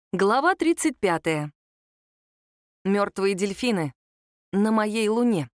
Глава 35. Мертвые дельфины на моей луне.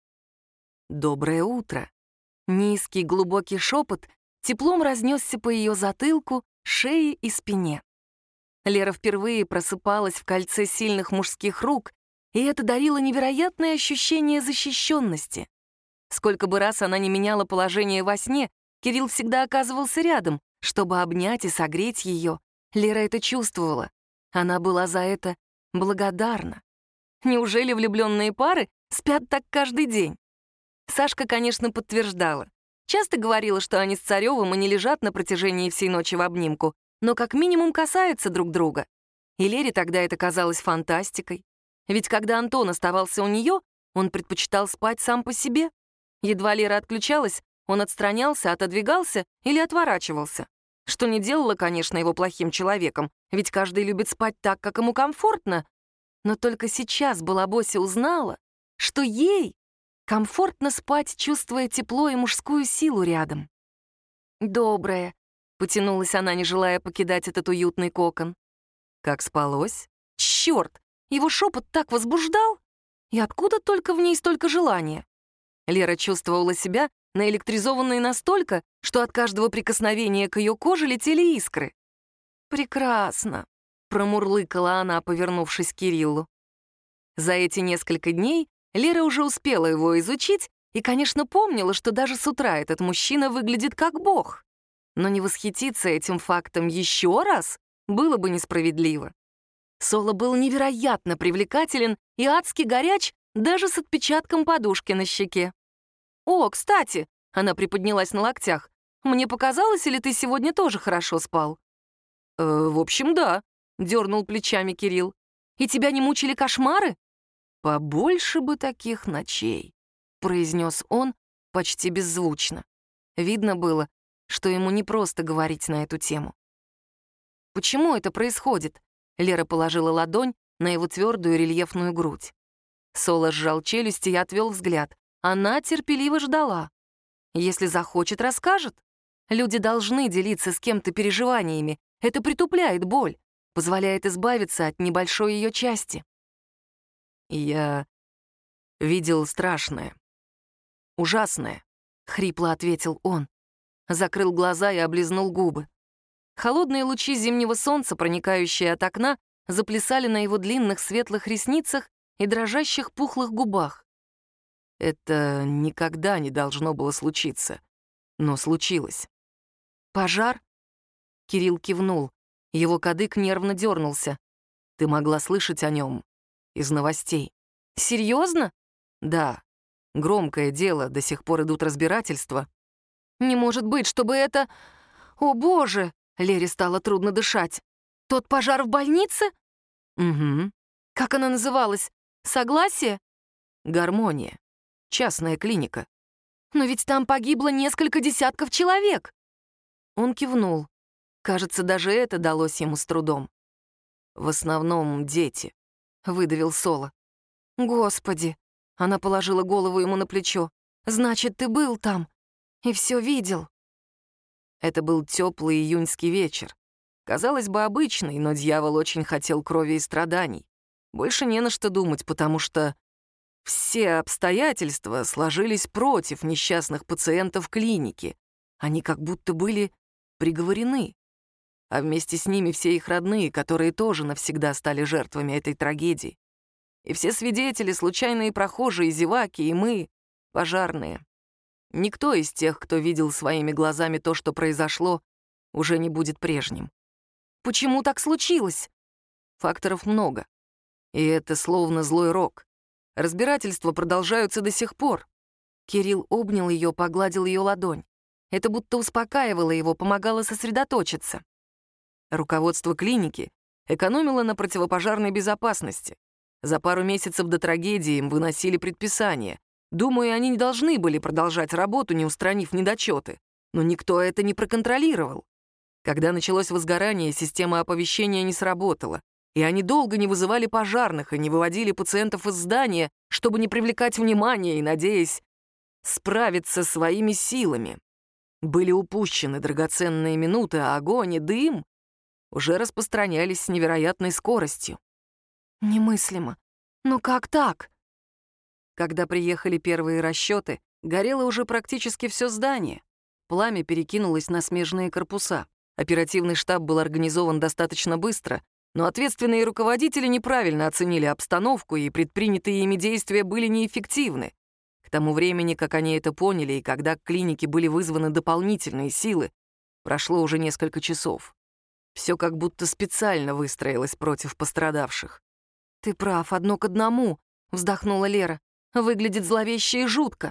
Доброе утро. Низкий глубокий шепот теплом разнесся по ее затылку, шее и спине. Лера впервые просыпалась в кольце сильных мужских рук, и это дарило невероятное ощущение защищенности. Сколько бы раз она не меняла положение во сне, Кирилл всегда оказывался рядом, чтобы обнять и согреть ее. Лера это чувствовала. Она была за это благодарна. Неужели влюбленные пары спят так каждый день? Сашка, конечно, подтверждала. Часто говорила, что они с Царёвым и не лежат на протяжении всей ночи в обнимку, но как минимум касаются друг друга. И Лере тогда это казалось фантастикой. Ведь когда Антон оставался у нее, он предпочитал спать сам по себе. Едва Лера отключалась, он отстранялся, отодвигался или отворачивался. Что не делало, конечно, его плохим человеком, ведь каждый любит спать так, как ему комфортно. Но только сейчас Балабося узнала, что ей комфортно спать, чувствуя тепло и мужскую силу рядом. «Доброе», — потянулась она, не желая покидать этот уютный кокон. Как спалось? Черт! Его шепот так возбуждал! И откуда только в ней столько желания? Лера чувствовала себя наэлектризованной настолько, что от каждого прикосновения к ее коже летели искры. «Прекрасно», — промурлыкала она, повернувшись к Кириллу. За эти несколько дней Лера уже успела его изучить и, конечно, помнила, что даже с утра этот мужчина выглядит как бог. Но не восхититься этим фактом еще раз было бы несправедливо. Соло был невероятно привлекателен и адски горяч даже с отпечатком подушки на щеке. «О, кстати», — она приподнялась на локтях, «мне показалось, или ты сегодня тоже хорошо спал?» «В общем, да», — дернул плечами Кирилл. «И тебя не мучили кошмары?» «Побольше бы таких ночей», — произнес он почти беззвучно. Видно было, что ему не просто говорить на эту тему. «Почему это происходит?» — Лера положила ладонь на его твердую рельефную грудь. Соло сжал челюсти и отвел взгляд. Она терпеливо ждала. Если захочет, расскажет. Люди должны делиться с кем-то переживаниями. Это притупляет боль, позволяет избавиться от небольшой ее части. «Я видел страшное, ужасное», — хрипло ответил он. Закрыл глаза и облизнул губы. Холодные лучи зимнего солнца, проникающие от окна, заплясали на его длинных светлых ресницах и дрожащих пухлых губах. Это никогда не должно было случиться, но случилось. «Пожар?» Кирилл кивнул. Его кадык нервно дернулся. «Ты могла слышать о нем из новостей». «Серьезно?» «Да. Громкое дело, до сих пор идут разбирательства». «Не может быть, чтобы это... О, боже!» Лере стало трудно дышать. «Тот пожар в больнице?» «Угу». «Как она называлась? Согласие?» «Гармония. Частная клиника». «Но ведь там погибло несколько десятков человек». Он кивнул. Кажется, даже это далось ему с трудом. «В основном дети», — выдавил Соло. «Господи!» — она положила голову ему на плечо. «Значит, ты был там и все видел». Это был теплый июньский вечер. Казалось бы, обычный, но дьявол очень хотел крови и страданий. Больше не на что думать, потому что все обстоятельства сложились против несчастных пациентов клиники. Они как будто были приговорены. А вместе с ними все их родные, которые тоже навсегда стали жертвами этой трагедии. И все свидетели, случайные прохожие, зеваки и мы, пожарные. Никто из тех, кто видел своими глазами то, что произошло, уже не будет прежним. Почему так случилось? Факторов много. И это словно злой рок. Разбирательства продолжаются до сих пор. Кирилл обнял ее, погладил ее ладонь. Это будто успокаивало его, помогало сосредоточиться. Руководство клиники экономило на противопожарной безопасности. За пару месяцев до трагедии им выносили предписания. Думаю, они не должны были продолжать работу, не устранив недочеты. Но никто это не проконтролировал. Когда началось возгорание, система оповещения не сработала. И они долго не вызывали пожарных и не выводили пациентов из здания, чтобы не привлекать внимания и, надеясь, справиться своими силами. Были упущены драгоценные минуты, а огонь и дым уже распространялись с невероятной скоростью. Немыслимо. Но как так? Когда приехали первые расчеты, горело уже практически все здание. Пламя перекинулось на смежные корпуса. Оперативный штаб был организован достаточно быстро, но ответственные руководители неправильно оценили обстановку, и предпринятые ими действия были неэффективны. К тому времени, как они это поняли, и когда к клинике были вызваны дополнительные силы, прошло уже несколько часов. Все как будто специально выстроилось против пострадавших. «Ты прав, одно к одному», — вздохнула Лера. «Выглядит зловеще и жутко».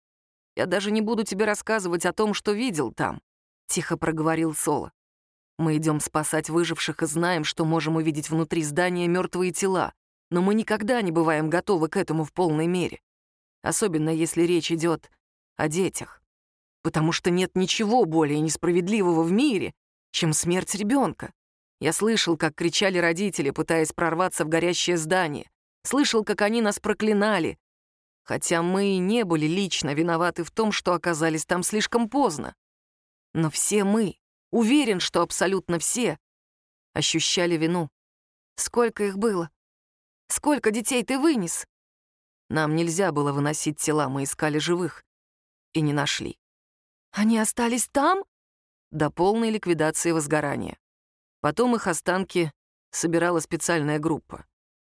«Я даже не буду тебе рассказывать о том, что видел там», — тихо проговорил Соло. «Мы идем спасать выживших и знаем, что можем увидеть внутри здания мертвые тела, но мы никогда не бываем готовы к этому в полной мере. Особенно если речь идет о детях. Потому что нет ничего более несправедливого в мире, чем смерть ребенка. Я слышал, как кричали родители, пытаясь прорваться в горящее здание. Слышал, как они нас проклинали. Хотя мы и не были лично виноваты в том, что оказались там слишком поздно. Но все мы, уверен, что абсолютно все, ощущали вину. Сколько их было? Сколько детей ты вынес? Нам нельзя было выносить тела, мы искали живых. И не нашли. Они остались там? До полной ликвидации возгорания. Потом их останки собирала специальная группа.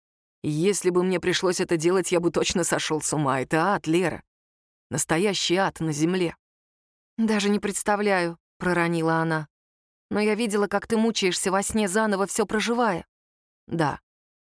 И если бы мне пришлось это делать, я бы точно сошел с ума. Это ад, Лера. Настоящий ад на земле. «Даже не представляю», — проронила она. «Но я видела, как ты мучаешься во сне, заново все проживая». «Да,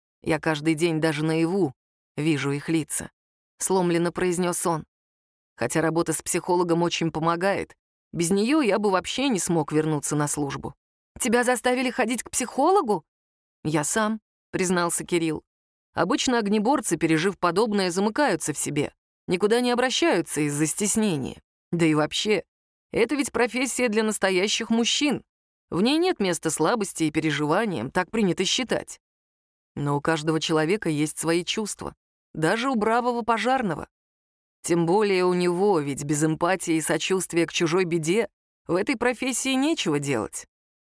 я каждый день даже наяву вижу их лица», — сломленно произнес он. «Хотя работа с психологом очень помогает. Без нее я бы вообще не смог вернуться на службу». «Тебя заставили ходить к психологу?» «Я сам», — признался Кирилл. «Обычно огнеборцы, пережив подобное, замыкаются в себе, никуда не обращаются из-за стеснения. Да и вообще, это ведь профессия для настоящих мужчин. В ней нет места слабости и переживаниям, так принято считать. Но у каждого человека есть свои чувства, даже у бравого пожарного. Тем более у него, ведь без эмпатии и сочувствия к чужой беде в этой профессии нечего делать.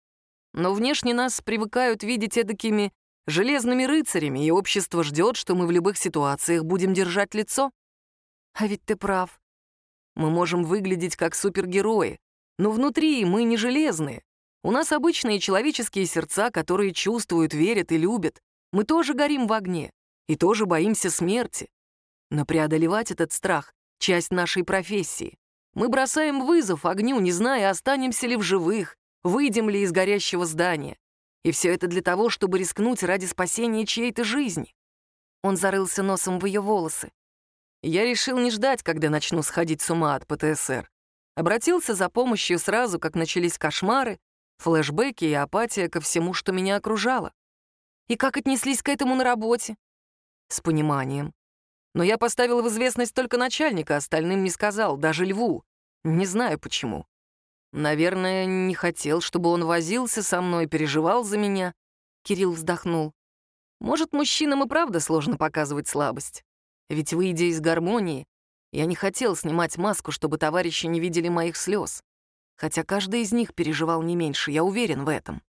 Но внешне нас привыкают видеть эдакими железными рыцарями, и общество ждет, что мы в любых ситуациях будем держать лицо. А ведь ты прав. Мы можем выглядеть как супергерои, но внутри мы не железные. У нас обычные человеческие сердца, которые чувствуют, верят и любят. Мы тоже горим в огне и тоже боимся смерти. Но преодолевать этот страх — часть нашей профессии. Мы бросаем вызов огню, не зная, останемся ли в живых, выйдем ли из горящего здания. И все это для того, чтобы рискнуть ради спасения чьей-то жизни. Он зарылся носом в ее волосы. Я решил не ждать, когда начну сходить с ума от ПТСР. Обратился за помощью сразу, как начались кошмары, флешбеки и апатия ко всему, что меня окружало. И как отнеслись к этому на работе? С пониманием. Но я поставил в известность только начальника, остальным не сказал, даже Льву. Не знаю почему. Наверное, не хотел, чтобы он возился со мной, переживал за меня. Кирилл вздохнул. Может, мужчинам и правда сложно показывать слабость. Ведь, выйдя из гармонии, я не хотел снимать маску, чтобы товарищи не видели моих слез. Хотя каждый из них переживал не меньше, я уверен в этом.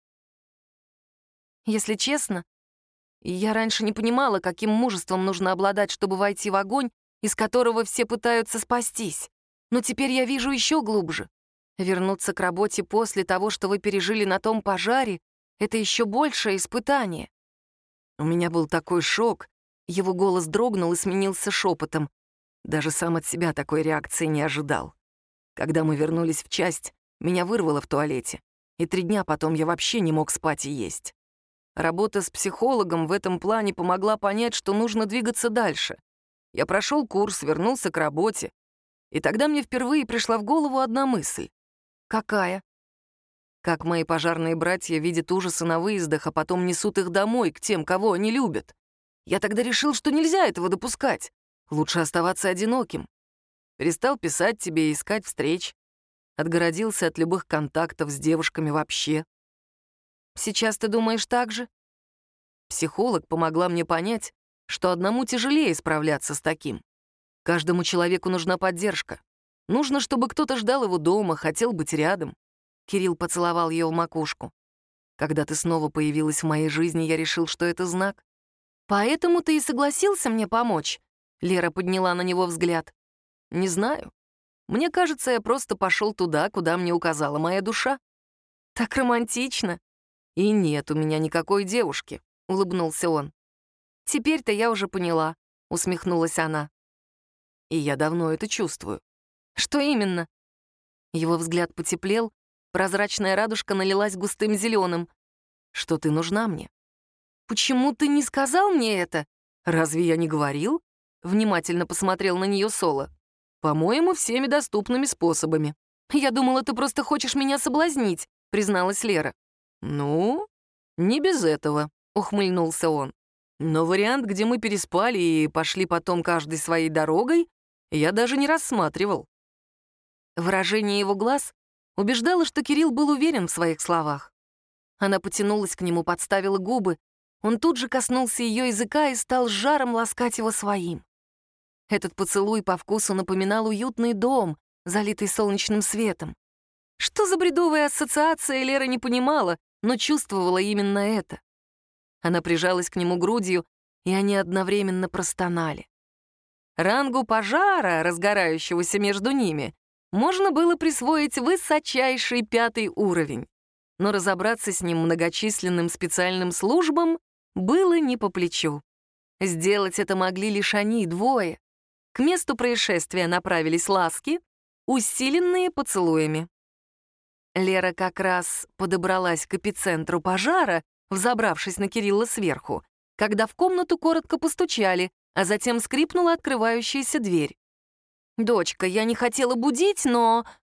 Если честно, я раньше не понимала, каким мужеством нужно обладать, чтобы войти в огонь, из которого все пытаются спастись. Но теперь я вижу еще глубже. Вернуться к работе после того, что вы пережили на том пожаре, это еще большее испытание. У меня был такой шок. Его голос дрогнул и сменился шепотом. Даже сам от себя такой реакции не ожидал. Когда мы вернулись в часть, меня вырвало в туалете, и 3 дня потом я вообще не мог спать и есть. Работа с психологом в этом плане помогла понять, что нужно двигаться дальше. Я прошел курс, вернулся к работе, и тогда мне впервые пришла в голову одна мысль. Какая? Как мои пожарные братья видят ужасы на выездах, а потом несут их домой к тем, кого они любят. Я тогда решил, что нельзя этого допускать. Лучше оставаться одиноким. Перестал писать тебе и искать встреч. Отгородился от любых контактов с девушками вообще. Сейчас ты думаешь так же? Психолог помогла мне понять, что одному тяжелее справляться с таким. Каждому человеку нужна поддержка. Нужно, чтобы кто-то ждал его дома, хотел быть рядом. Кирилл поцеловал ее в макушку. Когда ты снова появилась в моей жизни, я решил, что это знак. Поэтому ты и согласился мне помочь?» Лера подняла на него взгляд. Не знаю. Мне кажется, я просто пошел туда, куда мне указала моя душа. «Так романтично!» И нет у меня никакой девушки», — улыбнулся он. «Теперь-то я уже поняла», — усмехнулась она. И я давно это чувствую. «Что именно?» Его взгляд потеплел, прозрачная радужка налилась густым зеленым. «Что ты нужна мне?» «Почему ты не сказал мне это?» «Разве я не говорил?» — внимательно посмотрел на нее Соло. «По-моему, всеми доступными способами». «Я думала, ты просто хочешь меня соблазнить», — призналась Лера. «Ну, не без этого», — ухмыльнулся он. «Но вариант, где мы переспали и пошли потом каждой своей дорогой, я даже не рассматривал». Выражение его глаз убеждало, что Кирилл был уверен в своих словах. Она потянулась к нему, подставила губы. Он тут же коснулся ее языка и стал с жаром ласкать его своим. Этот поцелуй по вкусу напоминал уютный дом, залитый солнечным светом. Что за бредовая ассоциация, Лера не понимала, но чувствовала именно это. Она прижалась к нему грудью, и они одновременно простонали. Рангу пожара, разгорающегося между ними, можно было присвоить высочайший 5-й уровень, но разобраться с ним многочисленным специальным службам было не по плечу. Сделать это могли лишь они, двое. К месту происшествия направились ласки, усиленные поцелуями. Лера как раз подобралась к эпицентру пожара, взобравшись на Кирилла сверху, когда в комнату коротко постучали, а затем скрипнула открывающаяся дверь. «Дочка, я не хотела будить, но...»